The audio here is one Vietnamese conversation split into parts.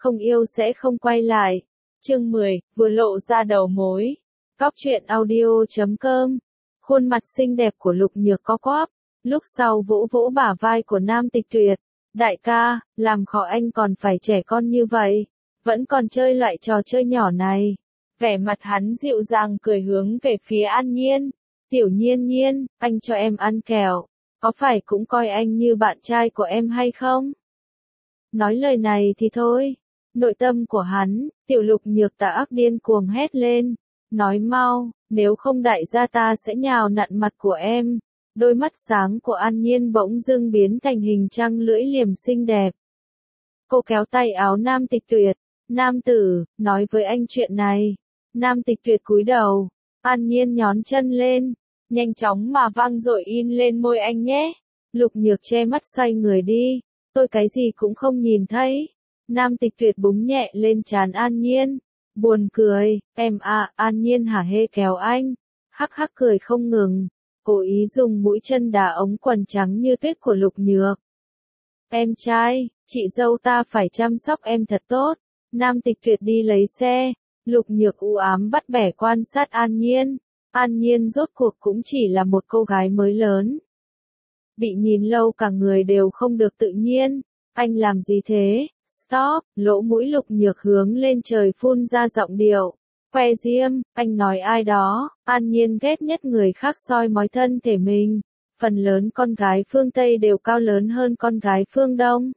không yêu sẽ không quay lại. Chương 10, vừa lộ ra đầu mối. Cóc truyện audio.com. Khuôn mặt xinh đẹp của Lục Nhược co quắp, lúc sau vỗ vỗ bả vai của Nam Tịch Tuyệt. Đại ca, làm khó anh còn phải trẻ con như vậy, vẫn còn chơi loại trò chơi nhỏ này. Vẻ mặt hắn dịu dàng cười hướng về phía An Nhiên. Tiểu Nhiên Nhiên, anh cho em ăn kẹo, có phải cũng coi anh như bạn trai của em hay không? Nói lời này thì thôi. Nội tâm của hắn, tiểu Lục Nhược tà ác điên cuồng hét lên. Nói mau, nếu không đại gia ta sẽ nhào nặn mặt của em. Đôi mắt sáng của An Nhiên bỗng dưng biến thành hình trăng lưỡi liềm xinh đẹp. Cô kéo tay áo Nam Tịch Tuyệt. Nam tử, nói với anh chuyện này. Nam Tịch Tuyệt cúi đầu. An Nhiên nhón chân lên. Nhanh chóng mà vang dội in lên môi anh nhé. Lục Nhược che mắt xoay người đi. Tôi cái gì cũng không nhìn thấy. Nam Tịch Tuyệt búng nhẹ lên trán An Nhiên. Buồn cười, em à, An Nhiên hả hê kéo anh. Hắc hắc cười không ngừng. Cố ý dùng mũi chân đá ống quần trắng như tuyết của Lục Nhược. Em trai, chị dâu ta phải chăm sóc em thật tốt. Nam Tịch Tuyệt đi lấy xe. Lục Nhược u ám bắt bẻ quan sát An Nhiên. An Nhiên rốt cuộc cũng chỉ là một cô gái mới lớn. Bị nhìn lâu cả người đều không được tự nhiên. Anh làm gì thế? Stop, lỗ mũi Lục Nhược hướng lên trời phun ra giọng điệu. Khoe diêm, anh nói ai đó. An Nhiên ghét nhất người khác soi mói thân thể mình. Phần lớn con gái phương Tây đều cao lớn hơn con gái phương Đông.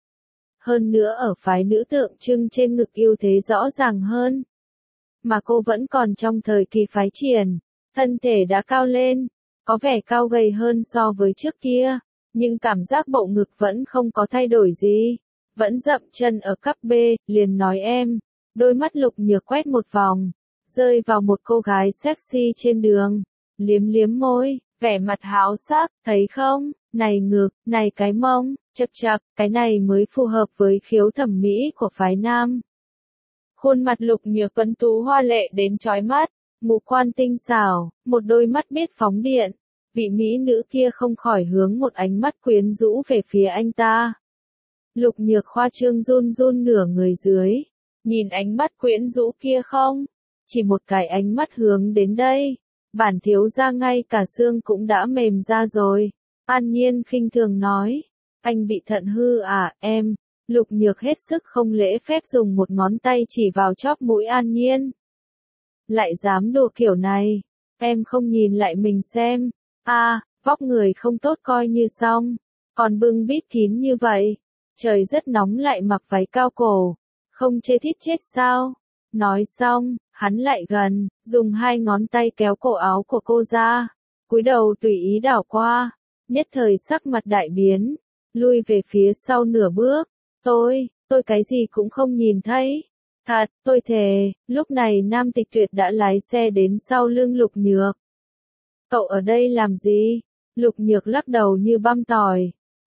Hơn nữa ở phái nữ tượng trưng trên ngực ưu thế rõ ràng hơn. Mà cô vẫn còn trong thời kỳ phái triển. Thân thể đã cao lên, có vẻ cao gầy hơn so với trước kia, nhưng cảm giác bộ ngực vẫn không có thay đổi gì, vẫn dậm chân ở cấp B, liền nói em. Đôi mắt Lục Nhược quét một vòng, rơi vào một cô gái sexy trên đường, liếm liếm môi, vẻ mặt háo sắc, thấy không, này ngực, này cái mông, chật chật, cái này mới phù hợp với khiếu thẩm mỹ của phái nam. Khuôn mặt Lục Nhược tuấn tú hoa lệ đến chói mắt. Ngũ quan tinh xảo, một đôi mắt biết phóng điện, vị mỹ nữ kia không khỏi hướng một ánh mắt quyến rũ về phía anh ta. Lục Nhược khoa trương run run nửa người dưới, nhìn ánh mắt quyến rũ kia không? Chỉ một cái ánh mắt hướng đến đây, bản thiếu gia ngay cả xương cũng đã mềm ra rồi. An Nhiên khinh thường nói, anh bị thận hư à, em? Lục Nhược hết sức không lễ phép dùng một ngón tay chỉ vào chóp mũi An Nhiên. Lại dám đùa kiểu này, em không nhìn lại mình xem, vóc người không tốt coi như xong, còn bưng bít kín như vậy, trời rất nóng lại mặc váy cao cổ, không chê thít chết sao? Nói xong, hắn lại gần, dùng hai ngón tay kéo cổ áo của cô ra, cúi đầu tùy ý đảo qua, nhất thời sắc mặt đại biến, lui về phía sau nửa bước, tôi cái gì cũng không nhìn thấy. Thật, tôi thề, lúc này Nam Tịch Tuyệt đã lái xe đến sau lưng Lục Nhược. Cậu ở đây làm gì? Lục Nhược lắc đầu như băm tỏi.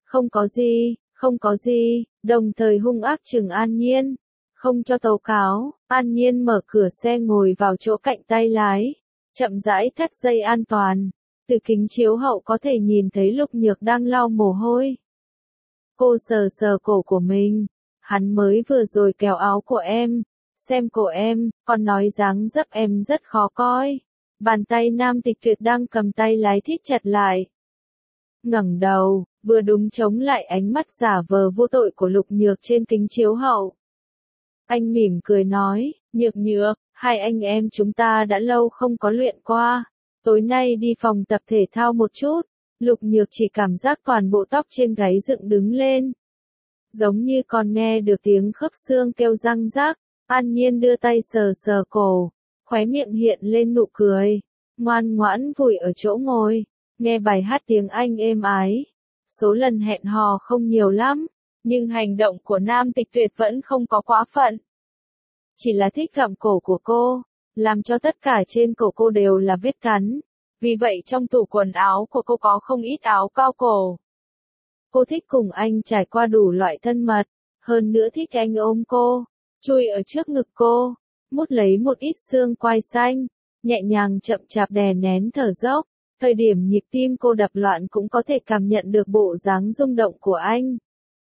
Không có gì, đồng thời hung ác trừng An Nhiên. Không cho tố cáo, An Nhiên mở cửa xe ngồi vào chỗ cạnh tay lái. Chậm rãi thắt dây an toàn. Từ kính chiếu hậu có thể nhìn thấy Lục Nhược đang lau mồ hôi. Cô sờ sờ cổ của mình. Hắn mới vừa rồi kéo áo của em, xem cổ em, còn nói dáng dấp em rất khó coi. Bàn tay Nam Tịch Tuyệt đang cầm tay lái thít chặt lại. Ngẩng đầu, vừa đúng chống lại ánh mắt giả vờ vô tội của Lục Nhược trên kính chiếu hậu. Anh mỉm cười nói, Nhược, hai anh em chúng ta đã lâu không có luyện qua. Tối nay đi phòng tập thể thao một chút. Lục Nhược chỉ cảm giác toàn bộ tóc trên gáy dựng đứng lên. Giống như còn nghe được tiếng khớp xương kêu răng rác, An Nhiên đưa tay sờ sờ cổ, khóe miệng hiện lên nụ cười, ngoan ngoãn vùi ở chỗ ngồi, nghe bài hát tiếng Anh êm ái. Số lần hẹn hò không nhiều lắm, nhưng hành động của Nam Tịch Tuyệt vẫn không có quá phận. Chỉ là thích gặm cổ của cô, làm cho tất cả trên cổ cô đều là vết cắn. Vì vậy trong tủ quần áo của cô có không ít áo cao cổ. Cô thích cùng anh trải qua đủ loại thân mật, hơn nữa thích anh ôm cô, chui ở trước ngực cô, mút lấy một ít xương quai xanh, nhẹ nhàng chậm chạp đè nén thở dốc, thời điểm nhịp tim cô đập loạn cũng có thể cảm nhận được bộ dáng rung động của anh.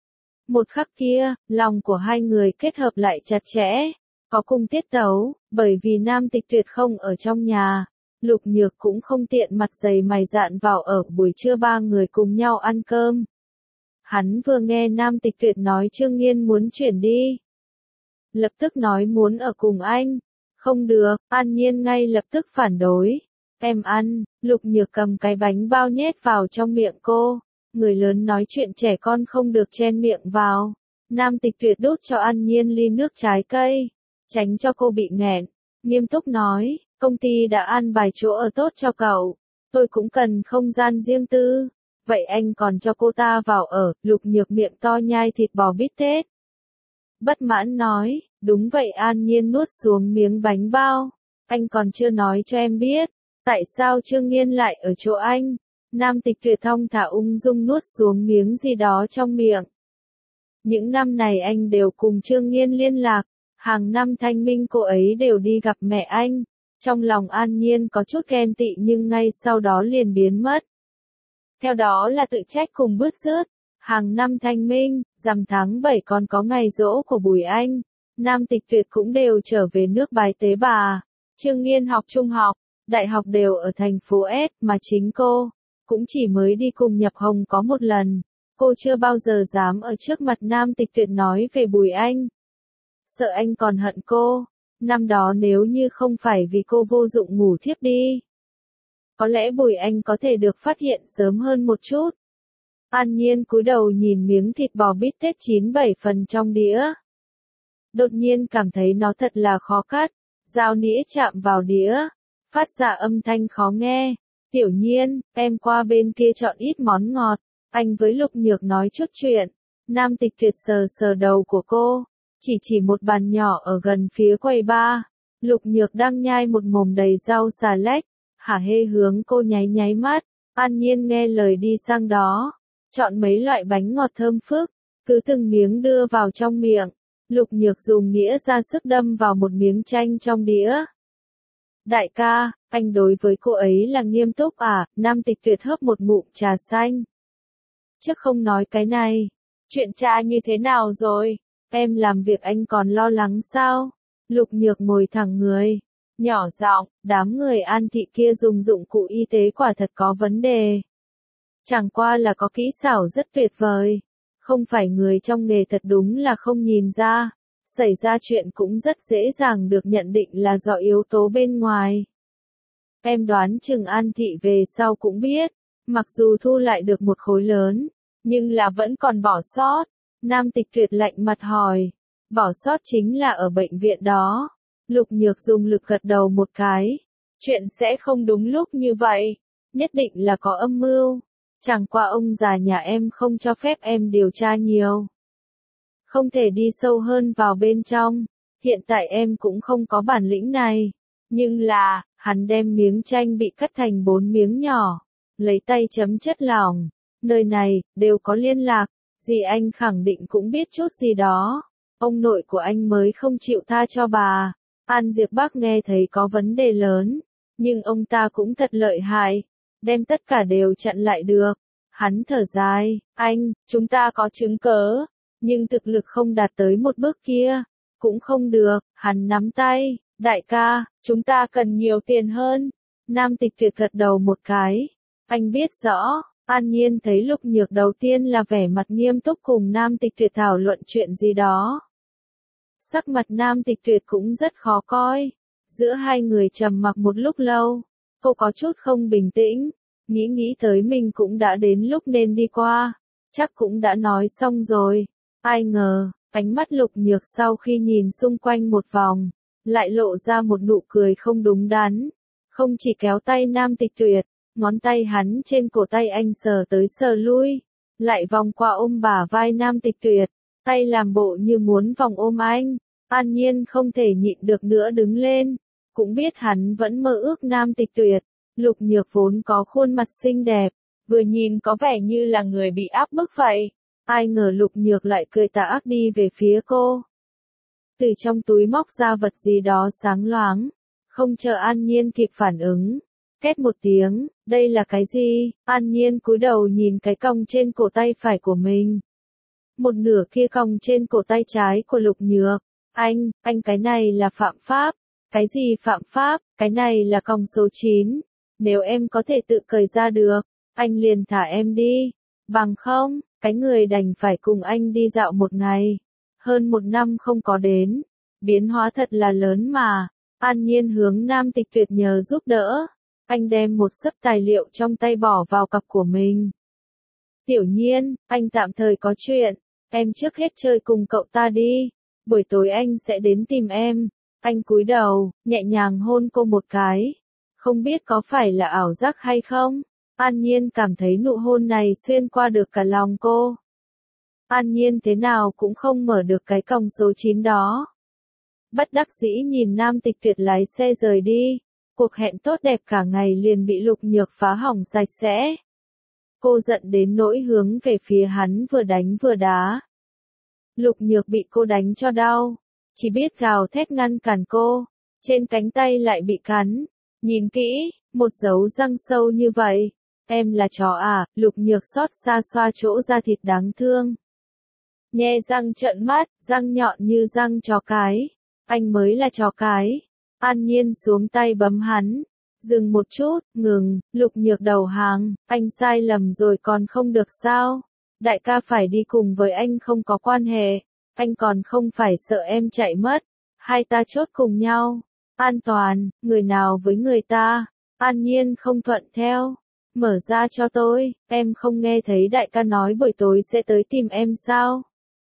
Một khắc kia, lòng của hai người kết hợp lại chặt chẽ, có cùng tiết tấu, bởi vì Nam Tịch Tuyệt không ở trong nhà. Lục Nhược cũng không tiện mặt dày mày dạn vào ở buổi trưa ba người cùng nhau ăn cơm. Hắn vừa nghe Nam Tịch Tuyệt nói Trương Nghiên muốn chuyển đi. Lập tức nói muốn ở cùng anh. Không được, An Nhiên ngay lập tức phản đối. Em ăn, Lục Nhược cầm cái bánh bao nhét vào trong miệng cô. Người lớn nói chuyện trẻ con không được chen miệng vào. Nam Tịch Tuyệt đút cho An Nhiên ly nước trái cây, tránh cho cô bị nghẹn. Nghiêm túc nói, công ty đã an bài chỗ ở tốt cho cậu. Tôi cũng cần không gian riêng tư. Vậy anh còn cho cô ta vào ở. Lục Nhược miệng to nhai thịt bò bít tết. Bất mãn nói, đúng vậy. An Nhiên nuốt xuống miếng bánh bao. Anh còn chưa nói cho em biết, tại sao Trương Nghiên lại ở chỗ anh. Nam Tịch Tuyệt thong thả ung dung nuốt xuống miếng gì đó trong miệng. Những năm này anh đều cùng Trương Nghiên liên lạc, hàng năm thanh minh cô ấy đều đi gặp mẹ anh. Trong lòng An Nhiên có chút ghen tị nhưng ngay sau đó liền biến mất. Theo đó là tự trách cùng bứt rứt. Hàng năm thanh minh, rằm tháng 7 còn có ngày giỗ của Bùi Anh. Nam Tịch Tuyệt cũng đều trở về nước bái tế bà. Trương Nghiên học trung học, đại học đều ở thành phố S mà chính cô cũng chỉ mới đi cùng Nhập Hồng có một lần. Cô chưa bao giờ dám ở trước mặt Nam Tịch Tuyệt nói về Bùi Anh. Sợ anh còn hận cô. Năm đó nếu như không phải vì cô vô dụng ngủ thiếp đi, có lẽ Bùi Anh có thể được phát hiện sớm hơn một chút. An Nhiên cúi đầu nhìn miếng thịt bò bít tết 9-7 phần trong đĩa. Đột nhiên cảm thấy nó thật là khó cắt. Dao nĩa chạm vào đĩa, phát ra âm thanh khó nghe. Tiểu Nhiên, em qua bên kia chọn ít món ngọt. Anh với Lục Nhược nói chút chuyện. Nam Tịch Tuyệt sờ sờ đầu của cô, chỉ một bàn nhỏ ở gần phía quầy bar. Lục Nhược đang nhai một mồm đầy rau xà lách, hả hê hướng cô nháy nháy mắt. An Nhiên nghe lời đi sang đó, chọn mấy loại bánh ngọt thơm phức, cứ từng miếng đưa vào trong miệng. Lục Nhược dùng nĩa ra sức đâm vào một miếng chanh trong đĩa. Đại ca, anh đối với cô ấy là nghiêm túc à? Nam Tịch Tuyệt hớp một ngụm trà xanh. Chứ không nói cái này. Chuyện cha như thế nào rồi? Em làm việc anh còn lo lắng sao? Lục Nhược ngồi thẳng người, nhỏ giọng, đám người An thị kia dùng dụng cụ y tế quả thật có vấn đề. Chẳng qua là có kỹ xảo rất tuyệt vời. Không phải người trong nghề thật đúng là không nhìn ra. Xảy ra chuyện cũng rất dễ dàng được nhận định là do yếu tố bên ngoài. Em đoán chừng An thị về sau cũng biết, mặc dù thu lại được một khối lớn, nhưng là vẫn còn bỏ sót. Nam Tịch Tuyệt lạnh mặt hỏi, bỏ sót chính là ở bệnh viện đó. Lục Nhược dùng lực gật đầu một cái. Chuyện sẽ không đúng lúc như vậy, nhất định là có âm mưu. Chẳng qua ông già nhà em không cho phép em điều tra nhiều. Không thể đi sâu hơn vào bên trong. Hiện tại em cũng không có bản lĩnh này. Nhưng là, hắn đem miếng chanh bị cắt thành 4 miếng nhỏ, lấy tay chấm chất lỏng. Nơi này, đều có liên lạc. Dì anh khẳng định cũng biết chút gì đó. Ông nội của anh mới không chịu tha cho bà. An Diệp Bác nghe thấy có vấn đề lớn. Nhưng ông ta cũng thật lợi hại. Đem tất cả đều chặn lại được. Hắn thở dài, anh, chúng ta có chứng cớ. Nhưng thực lực không đạt tới một bước kia. Cũng không được, hắn nắm tay. Đại ca, chúng ta cần nhiều tiền hơn. Nam Tịch Tuyệt gật đầu một cái. Anh biết rõ. An Nhiên thấy Lục Nhược đầu tiên là vẻ mặt nghiêm túc cùng Nam Tịch Tuyệt thảo luận chuyện gì đó. Sắc mặt Nam Tịch Tuyệt cũng rất khó coi. Giữa hai người trầm mặc một lúc lâu. Cô có chút không bình tĩnh. Nghĩ tới mình cũng đã đến lúc nên đi qua. Chắc cũng đã nói xong rồi. Ai ngờ, ánh mắt Lục Nhược sau khi nhìn xung quanh một vòng, lại lộ ra một nụ cười không đúng đắn. Không chỉ kéo tay Nam Tịch Tuyệt, ngón tay hắn trên cổ tay anh sờ tới sờ lui, lại vòng qua ôm bả vai Nam Tịch Tuyệt, tay làm bộ như muốn vòng ôm anh. An Nhiên không thể nhịn được nữa đứng lên, cũng biết hắn vẫn mơ ước Nam Tịch Tuyệt. Lục Nhược vốn có khuôn mặt xinh đẹp, vừa nhìn có vẻ như là người bị áp bức vậy. Ai ngờ Lục Nhược lại cười tà ác đi về phía cô. Từ trong túi móc ra vật gì đó sáng loáng, không chờ An Nhiên kịp phản ứng. Két một tiếng, đây là cái gì? An Nhiên cúi đầu nhìn cái cong trên cổ tay phải của mình. một nửa kia còng trên cổ tay trái của Lục Nhược. Anh cái này là phạm pháp. Cái gì phạm pháp, cái này là còng số 9. Nếu em có thể tự cởi ra được, anh liền thả em đi. Bằng không, cái người đành phải cùng anh đi dạo một ngày. Hơn 1 năm không có đến. Biến hóa thật là lớn mà. An Nhiên hướng Nam Tịch Tuyệt nhờ giúp đỡ. Anh đem một xấp tài liệu trong tay bỏ vào cặp của mình. Tiểu Nhiên, anh tạm thời có chuyện. Em trước hết chơi cùng cậu ta đi. Buổi tối anh sẽ đến tìm em. Anh cúi đầu, nhẹ nhàng hôn cô một cái. Không biết có phải là ảo giác hay không? An Nhiên cảm thấy nụ hôn này xuyên qua được cả lòng cô. An Nhiên thế nào cũng không mở được cái còng số 9 đó. Bất đắc dĩ nhìn Nam Tịch Tuyệt lái xe rời đi. Cuộc hẹn tốt đẹp cả ngày liền bị Lục Nhược phá hỏng sạch sẽ. Cô giận đến nỗi hướng về phía hắn vừa đánh vừa đá. Lục Nhược bị cô đánh cho đau. Chỉ biết gào thét ngăn cản cô. Trên cánh tay lại bị cắn. Nhìn kỹ, một dấu răng sâu như vậy. Em là chó à? Lục Nhược xót xa xoa chỗ da thịt đáng thương. Nhe răng trợn mắt, răng nhọn như răng chó cái. Anh mới là chó cái. An Nhiên xuống tay bấm hắn. Dừng một chút, ngừng, Lục Nhược đầu hàng. Anh sai lầm rồi còn không được sao? Đại ca phải đi cùng với anh không có quan hệ. Anh còn không phải sợ em chạy mất. Hai ta chốt cùng nhau. An toàn, người nào với người ta. An Nhiên không thuận theo. Mở ra cho tôi, em không nghe thấy đại ca nói buổi tối sẽ tới tìm em sao?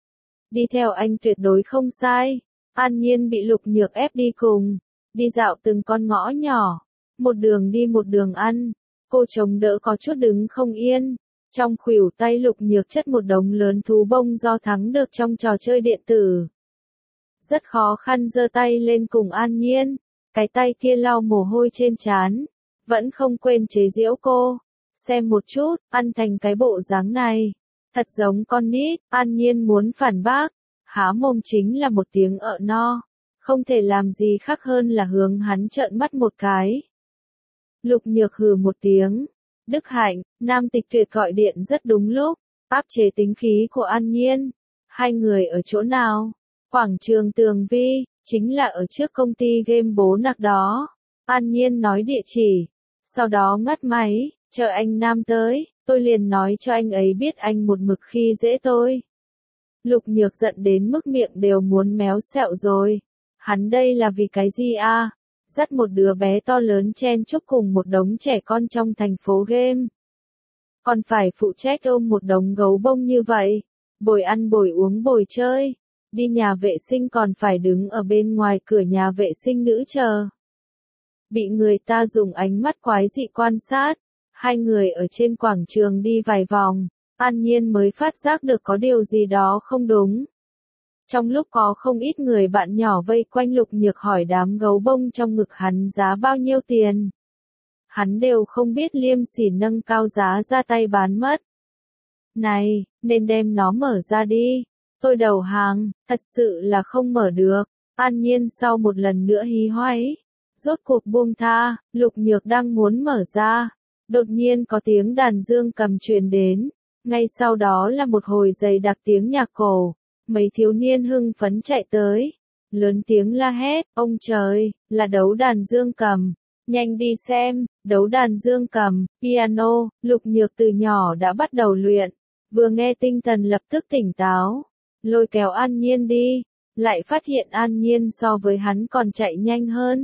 Đi theo anh tuyệt đối không sai. An Nhiên bị Lục Nhược ép đi cùng. Đi dạo từng con ngõ nhỏ. Một đường đi một đường ăn. Cô chống đỡ có chút đứng không yên. Trong khuỷu tay Lục Nhược chất một đống lớn thú bông do thắng được trong trò chơi điện tử. Rất khó khăn giơ tay lên cùng An Nhiên. Cái tay kia lau mồ hôi trên trán. Vẫn không quên chế giễu cô. Xem một chút, ăn thành cái bộ dáng này. Thật giống con nít. An Nhiên muốn phản bác. Há mồm chính là một tiếng ợ no. Không thể làm gì khác hơn là hướng hắn trợn mắt một cái. Lục Nhược hừ một tiếng. Đức Hạnh, Nam Tịch Tuyệt gọi điện rất đúng lúc. Áp chế tính khí của An Nhiên. Hai người ở chỗ nào? Quảng trường Tường Vi, chính là ở trước công ty game bố nặc đó. An Nhiên nói địa chỉ. Sau đó ngắt máy, chờ anh Nam tới, tôi liền nói cho anh ấy biết anh một mực khi dễ tôi. Lục Nhược giận đến mức miệng đều muốn méo sẹo rồi. Hắn đây là vì cái gì à? Dắt một đứa bé to lớn chen chúc cùng một đống trẻ con trong thành phố game. Còn phải phụ trách ôm một đống gấu bông như vậy. Bồi ăn bồi uống bồi chơi. Đi nhà vệ sinh còn phải đứng ở bên ngoài cửa nhà vệ sinh nữ chờ. Bị người ta dùng ánh mắt quái dị quan sát. Hai người ở trên quảng trường đi vài vòng. An Nhiên mới phát giác được có điều gì đó không đúng. Trong lúc có không ít người bạn nhỏ vây quanh Lục Nhược hỏi đám gấu bông trong ngực hắn giá bao nhiêu tiền. Hắn đều không biết liêm sỉ nâng cao giá ra tay bán mất. Này, nên đem nó mở ra đi. Tôi đầu hàng, thật sự là không mở được. An Nhiên sau một lần nữa hí hoáy. Rốt cuộc buông tha, Lục Nhược đang muốn mở ra. Đột nhiên có tiếng đàn dương cầm truyền đến. Ngay sau đó là một hồi dày đặc tiếng nhạc cổ. Mấy thiếu niên hưng phấn chạy tới. Lớn tiếng la hét, ông trời, là đấu đàn dương cầm. Nhanh đi xem, đấu đàn dương cầm, piano, Lục Nhược từ nhỏ đã bắt đầu luyện. Vừa nghe tinh thần lập tức tỉnh táo. Lôi kéo An Nhiên đi. Lại phát hiện An Nhiên so với hắn còn chạy nhanh hơn.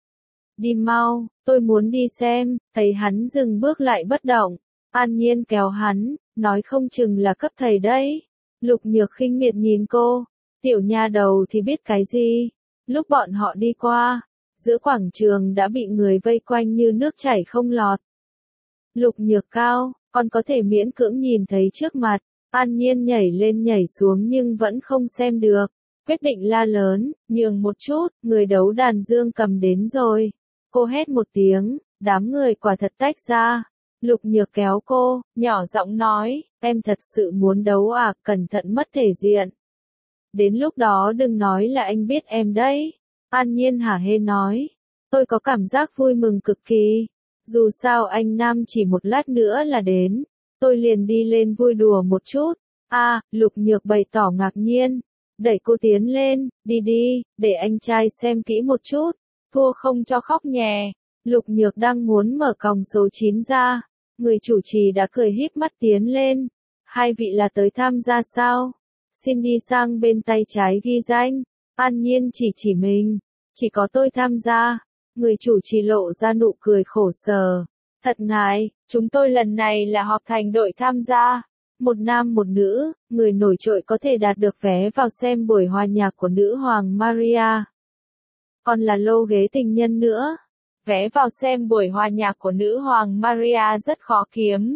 Đi mau, tôi muốn đi xem, thấy hắn dừng bước lại bất động. An Nhiên kéo hắn, nói không chừng là cấp thầy đấy. Lục Nhược khinh miệt nhìn cô, tiểu nha đầu thì biết cái gì. Lúc bọn họ đi qua, giữa quảng trường đã bị người vây quanh như nước chảy không lọt. Lục Nhược cao, còn có thể miễn cưỡng nhìn thấy trước mặt. An Nhiên nhảy lên nhảy xuống nhưng vẫn không xem được. Quyết định la lớn, nhường một chút, người đấu đàn dương cầm đến rồi. Cô hét một tiếng, đám người quả thật tách ra. Lục Nhược kéo cô, nhỏ giọng nói, em thật sự muốn đấu à, cẩn thận mất thể diện. Đến lúc đó đừng nói là anh biết em đấy. An Nhiên hả hê nói, tôi có cảm giác vui mừng cực kỳ. Dù sao anh Nam chỉ một lát nữa là đến, tôi liền đi lên vui đùa một chút. Lục Nhược bày tỏ ngạc nhiên. Đẩy cô tiến lên, đi, để anh trai xem kỹ một chút. Thua không cho khóc nhè. Lục Nhược đang muốn mở còng số 9 ra. Người chủ trì đã cười híp mắt tiến lên. Hai vị là tới tham gia sao? Xin đi sang bên tay trái ghi danh. An Nhiên chỉ mình. Chỉ có tôi tham gia. Người chủ trì lộ ra nụ cười khổ sở. Thật ngại, chúng tôi lần này là họp thành đội tham gia. Một nam một nữ, người nổi trội có thể đạt được vé vào xem buổi hòa nhạc của nữ hoàng Maria. Còn là lô ghế tình nhân nữa. Vé vào xem buổi hòa nhạc của nữ hoàng Maria rất khó kiếm.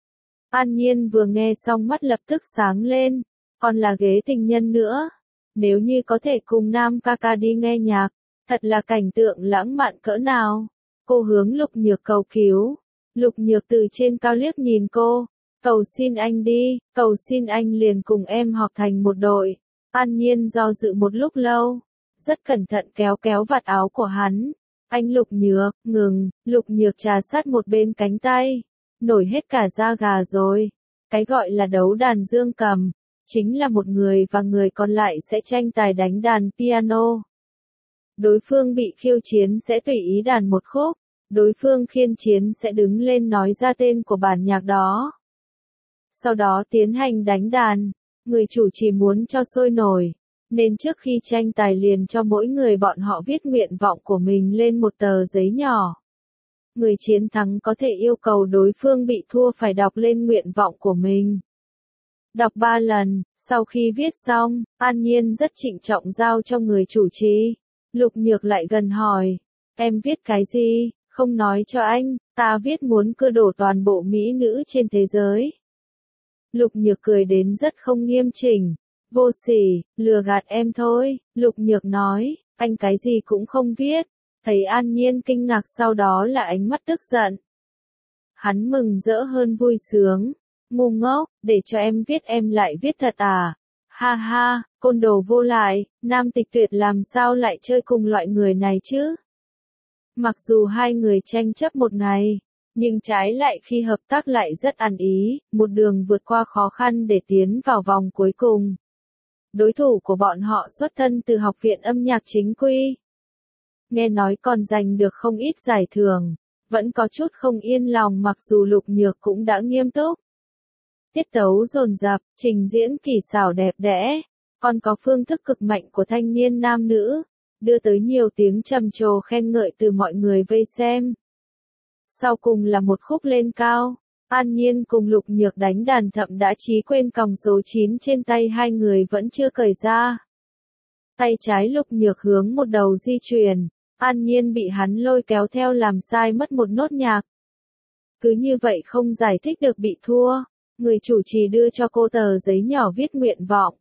An Nhiên vừa nghe xong mắt lập tức sáng lên. Còn là ghế tình nhân nữa. Nếu như có thể cùng nam ca ca đi nghe nhạc, thật là cảnh tượng lãng mạn cỡ nào. Cô hướng Lục Nhược cầu cứu. Lục Nhược từ trên cao liếc nhìn cô. Cầu xin anh đi, cầu xin anh liền cùng em họp thành một đội. An Nhiên do dự một lúc lâu. Rất cẩn thận kéo vạt áo của hắn. Anh Lục Nhược, ngừng. Lục Nhược trà sát một bên cánh tay. Nổi hết cả da gà rồi. Cái gọi là đấu đàn dương cầm. Chính là một người và người còn lại sẽ tranh tài đánh đàn piano. Đối phương bị khiêu chiến sẽ tùy ý đàn một khúc. Đối phương khiên chiến sẽ đứng lên nói ra tên của bản nhạc đó. Sau đó tiến hành đánh đàn. Người chủ chỉ muốn cho sôi nổi. Nên trước khi tranh tài liền cho mỗi người bọn họ viết nguyện vọng của mình lên một tờ giấy nhỏ. Người chiến thắng có thể yêu cầu đối phương bị thua phải đọc lên nguyện vọng của mình. Đọc 3 lần, sau khi viết xong, An Nhiên rất trịnh trọng giao cho người chủ trì. Lục Nhược lại gần hỏi, em viết cái gì, không nói cho anh, ta viết muốn cưa đổ toàn bộ mỹ nữ trên thế giới. Lục Nhược cười đến rất không nghiêm chỉnh, vô sỉ, lừa gạt em thôi. Lục Nhược nói, anh cái gì cũng không viết. Thấy An Nhiên kinh ngạc sau đó là ánh mắt tức giận. Hắn mừng rỡ hơn vui sướng. Ngu ngốc, để cho em viết em lại viết thật à? Ha ha, côn đồ vô lại, Nam Tịch Tuyệt làm sao lại chơi cùng loại người này chứ? Mặc dù hai người tranh chấp một ngày, nhưng trái lại khi hợp tác lại rất ăn ý, một đường vượt qua khó khăn để tiến vào vòng cuối cùng. Đối thủ của bọn họ xuất thân từ học viện âm nhạc chính quy. Nghe nói còn giành được không ít giải thưởng, vẫn có chút không yên lòng mặc dù Lục Nhược cũng đã nghiêm túc. Tiết tấu dồn dập, trình diễn kỳ xảo đẹp đẽ, còn có phương thức cực mạnh của thanh niên nam nữ, đưa tới nhiều tiếng trầm trồ khen ngợi từ mọi người vây xem. Sau cùng là một khúc lên cao, An Nhiên cùng Lục Nhược đánh đàn thậm đã chí quên còng số 9 trên tay hai người vẫn chưa cởi ra. Tay trái Lục Nhược hướng một đầu di chuyển, An Nhiên bị hắn lôi kéo theo làm sai mất một nốt nhạc. Cứ như vậy không giải thích được bị thua. Người chủ trì đưa cho cô tờ giấy nhỏ viết nguyện vọng.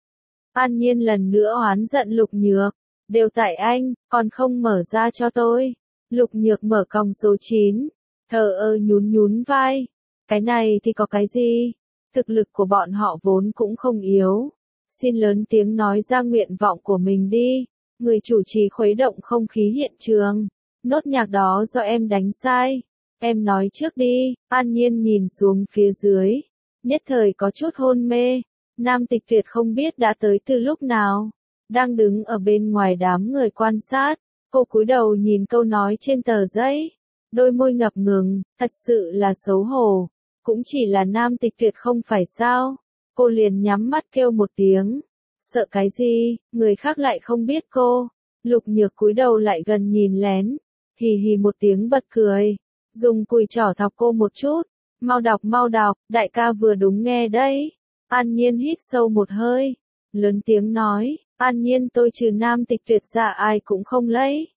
An Nhiên lần nữa oán giận Lục Nhược. Đều tại anh, còn không mở ra cho tôi. Lục Nhược mở còng số 9. Thờ ơ nhún vai. Cái này thì có cái gì? Thực lực của bọn họ vốn cũng không yếu. Xin lớn tiếng nói ra nguyện vọng của mình đi. Người chủ trì khuấy động không khí hiện trường. Nốt nhạc đó do em đánh sai. Em nói trước đi. An Nhiên nhìn xuống phía dưới. Nhất thời có chút hôn mê. Nam Tịch Tuyệt không biết đã tới từ lúc nào. Đang đứng ở bên ngoài đám người quan sát. Cô cúi đầu nhìn câu nói trên tờ giấy. Đôi môi ngập ngừng, thật sự là xấu hổ. Cũng chỉ là Nam Tịch Tuyệt không phải sao. Cô liền nhắm mắt kêu một tiếng. Sợ cái gì, người khác lại không biết cô. Lục Nhược cúi đầu lại gần nhìn lén. Hì hì một tiếng bật cười. Dùng cùi trỏ thọc cô một chút. Mau đọc, đại ca vừa đúng nghe đấy. An Nhiên hít sâu một hơi. Lớn tiếng nói, An Nhiên tôi trừ Nam Tịch Tuyệt ra ai cũng không lấy.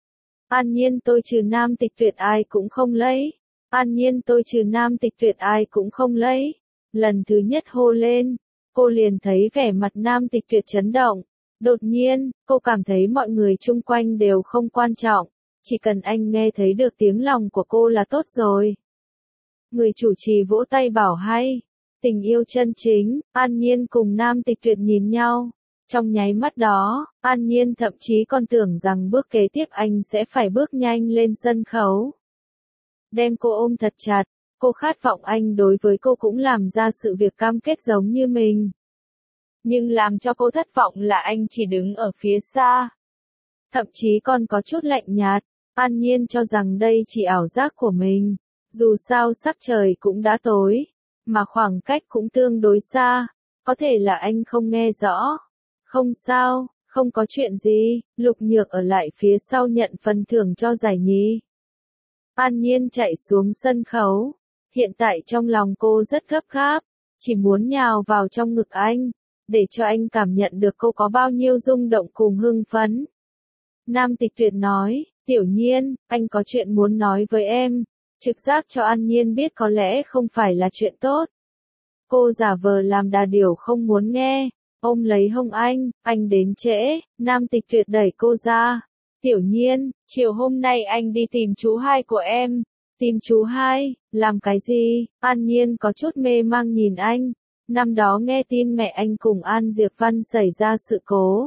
An Nhiên tôi trừ Nam Tịch Tuyệt ai cũng không lấy. An Nhiên tôi trừ Nam Tịch Tuyệt ai cũng không lấy. Lần thứ nhất hô lên, cô liền thấy vẻ mặt Nam Tịch Tuyệt chấn động. Đột nhiên, cô cảm thấy mọi người chung quanh đều không quan trọng. Chỉ cần anh nghe thấy được tiếng lòng của cô là tốt rồi. Người chủ trì vỗ tay bảo hay. Tình yêu chân chính, An Nhiên cùng Nam Tịch Tuyệt nhìn nhau. Trong nháy mắt đó, An Nhiên thậm chí còn tưởng rằng bước kế tiếp anh sẽ phải bước nhanh lên sân khấu. Đem cô ôm thật chặt, Cô khát vọng anh đối với cô cũng làm ra sự việc cam kết giống như mình. Nhưng làm cho cô thất vọng là anh chỉ đứng ở phía xa. Thậm chí còn có chút lạnh nhạt. An Nhiên cho rằng đây chỉ ảo giác của mình. Dù sao sắc trời cũng đã tối, mà khoảng cách cũng tương đối xa. Có thể là anh không nghe rõ. Không sao, không có chuyện gì, Lục Nhược ở lại phía sau nhận phần thưởng cho giải nhì. An Nhiên chạy xuống sân khấu. Hiện tại trong lòng cô rất gấp gáp, chỉ muốn nhào vào trong ngực anh, để cho anh cảm nhận được cô có bao nhiêu rung động cùng hưng phấn. Nam Tịch Tuyệt nói, Tiểu Nhiên, anh có chuyện muốn nói với em. Trực giác cho An Nhiên biết có lẽ không phải là chuyện tốt. Cô giả vờ làm đà điểu không muốn nghe, ôm lấy hông anh đến trễ. Nam Tịch Tuyệt đẩy cô ra. Tiểu Nhiên, chiều hôm nay anh đi tìm chú hai của em. Tìm chú hai, làm cái gì? An Nhiên có chút mê mang nhìn anh. Năm đó nghe tin mẹ anh cùng An Diệp Văn xảy ra sự cố.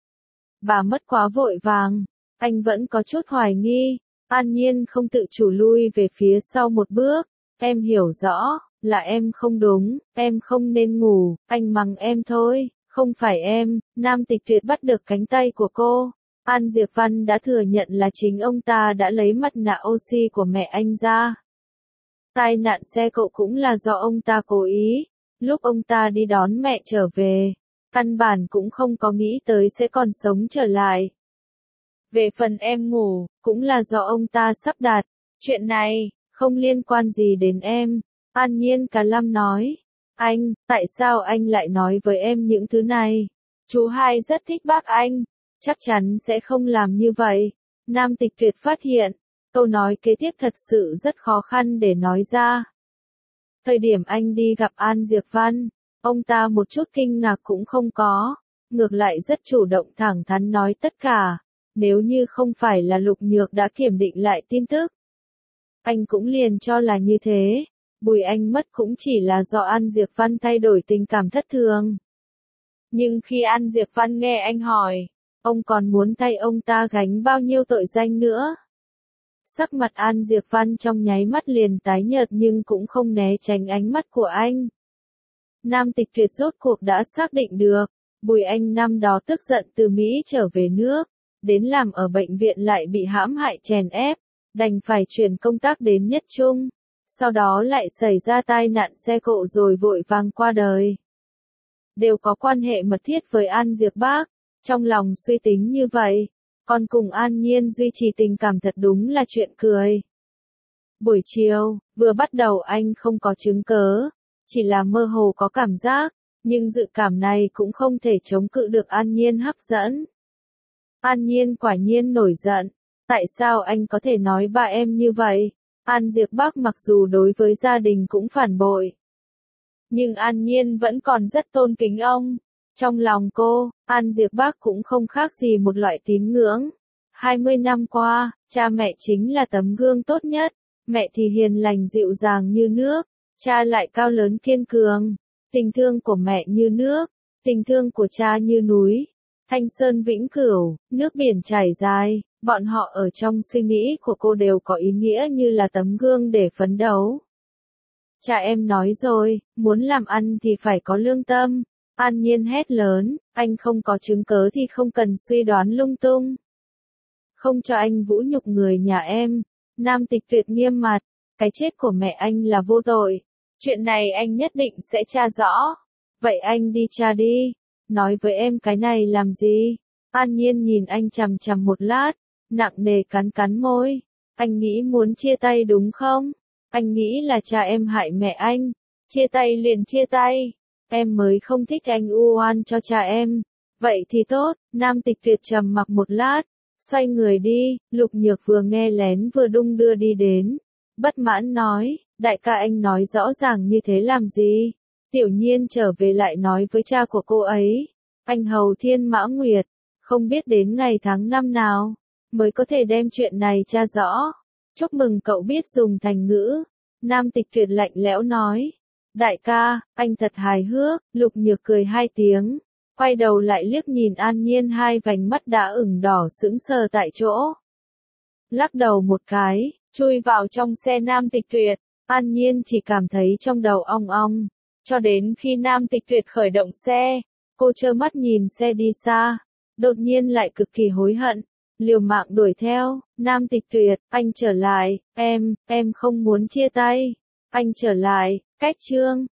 Bà mất quá vội vàng, anh vẫn có chút hoài nghi. An Nhiên không tự chủ lui về phía sau một bước. Em hiểu rõ, là em không đúng, em không nên ngủ, anh mắng em thôi, không phải em. Nam Tịch Tuyệt bắt được cánh tay của cô. An Diệp Văn đã thừa nhận là chính ông ta đã lấy mặt nạ oxy của mẹ anh ra. Tai nạn xe cộ cũng là do ông ta cố ý. Lúc ông ta đi đón mẹ trở về, căn bản cũng không có nghĩ tới sẽ còn sống trở lại. Về phần em ngủ, cũng là do ông ta sắp đặt. Chuyện này, không liên quan gì đến em. An Nhiên cả lâm nói. Anh, tại sao anh lại nói với em những thứ này? Chú hai rất thích bác anh. Chắc chắn sẽ không làm như vậy. Nam Tịch Tuyệt phát hiện, câu nói kế tiếp thật sự rất khó khăn để nói ra. Thời điểm anh đi gặp An Diệp Văn, ông ta một chút kinh ngạc cũng không có, ngược lại rất chủ động thẳng thắn nói tất cả. Nếu như không phải là Lục Nhược đã kiểm định lại tin tức, anh cũng liền cho là như thế. Bùi Anh mất cũng chỉ là do An Diệp Văn thay đổi tình cảm thất thường. Nhưng khi An Diệp Văn nghe anh hỏi, ông còn muốn thay ông ta gánh bao nhiêu tội danh nữa? Sắc mặt An Diệp Văn trong nháy mắt liền tái nhợt nhưng cũng không né tránh ánh mắt của anh. Nam Tịch Tuyệt rốt cuộc đã xác định được, Bùi Anh năm đó tức giận từ Mỹ trở về nước, đến làm ở bệnh viện lại bị hãm hại chèn ép, đành phải chuyển công tác đến Nhất Trung, sau đó lại xảy ra tai nạn xe cộ rồi vội vàng qua đời. Đều có quan hệ mật thiết với An Diệp Bác, trong lòng suy tính như vậy, còn cùng An Nhiên duy trì tình cảm thật đúng là chuyện cười. Buổi chiều, vừa bắt đầu anh không có chứng cớ, chỉ là mơ hồ có cảm giác, nhưng dự cảm này cũng không thể chống cự được An Nhiên hấp dẫn. An Nhiên quả nhiên nổi giận, tại sao anh có thể nói ba em như vậy? An Diệp Bác mặc dù đối với gia đình cũng phản bội, nhưng An Nhiên vẫn còn rất tôn kính ông. Trong lòng cô, An Diệp Bác cũng không khác gì một loại tín ngưỡng. 20 năm qua, cha mẹ chính là tấm gương tốt nhất. Mẹ thì hiền lành dịu dàng như nước, cha lại cao lớn kiên cường. Tình thương của mẹ như nước, tình thương của cha như núi. Thanh sơn vĩnh cửu, nước biển trải dài, bọn họ ở trong suy nghĩ của cô đều có ý nghĩa như là tấm gương để phấn đấu. Cha em nói rồi, muốn làm ăn thì phải có lương tâm. An Nhiên hét lớn, anh không có chứng cớ thì không cần suy đoán lung tung. Không cho anh vũ nhục người nhà em. Nam Tịch Tuyệt nghiêm mặt, cái chết của mẹ anh là vô tội. Chuyện này anh nhất định sẽ tra rõ. Vậy anh đi tra đi. Nói với em cái này làm gì? An Nhiên nhìn anh chằm chằm một lát, nặng nề cắn cắn môi. Anh nghĩ muốn chia tay đúng không? Anh nghĩ là cha em hại mẹ anh. Chia tay liền chia tay. Em mới không thích anh u oan cho cha em. Vậy thì tốt. Nam Tịch Tuyệt trầm mặc một lát, xoay người đi. Lục Nhược vừa nghe lén vừa đung đưa đi đến, bất mãn nói, đại ca anh nói rõ ràng như thế làm gì? Tiểu Nhiên trở về lại nói với cha của cô ấy, anh hầu Thiên Mã Nguyệt, không biết đến ngày tháng năm nào mới có thể đem chuyện này tra rõ. Chúc mừng cậu biết dùng thành ngữ. Nam Tịch Tuyệt lạnh lẽo nói, đại ca, anh thật hài hước. Lục Nhược cười hai tiếng, quay đầu lại liếc nhìn An Nhiên, hai vành mắt đã ửng đỏ sững sờ tại chỗ. Lắc đầu một cái, chui vào trong xe Nam Tịch Tuyệt. An Nhiên chỉ cảm thấy trong đầu ong ong. Cho đến khi Nam Tịch Tuyệt khởi động xe, cô trơ mắt nhìn xe đi xa. Đột nhiên lại cực kỳ hối hận. Liều mạng đuổi theo, Nam Tịch Tuyệt, anh trở lại, em không muốn chia tay. Anh trở lại, cách chương.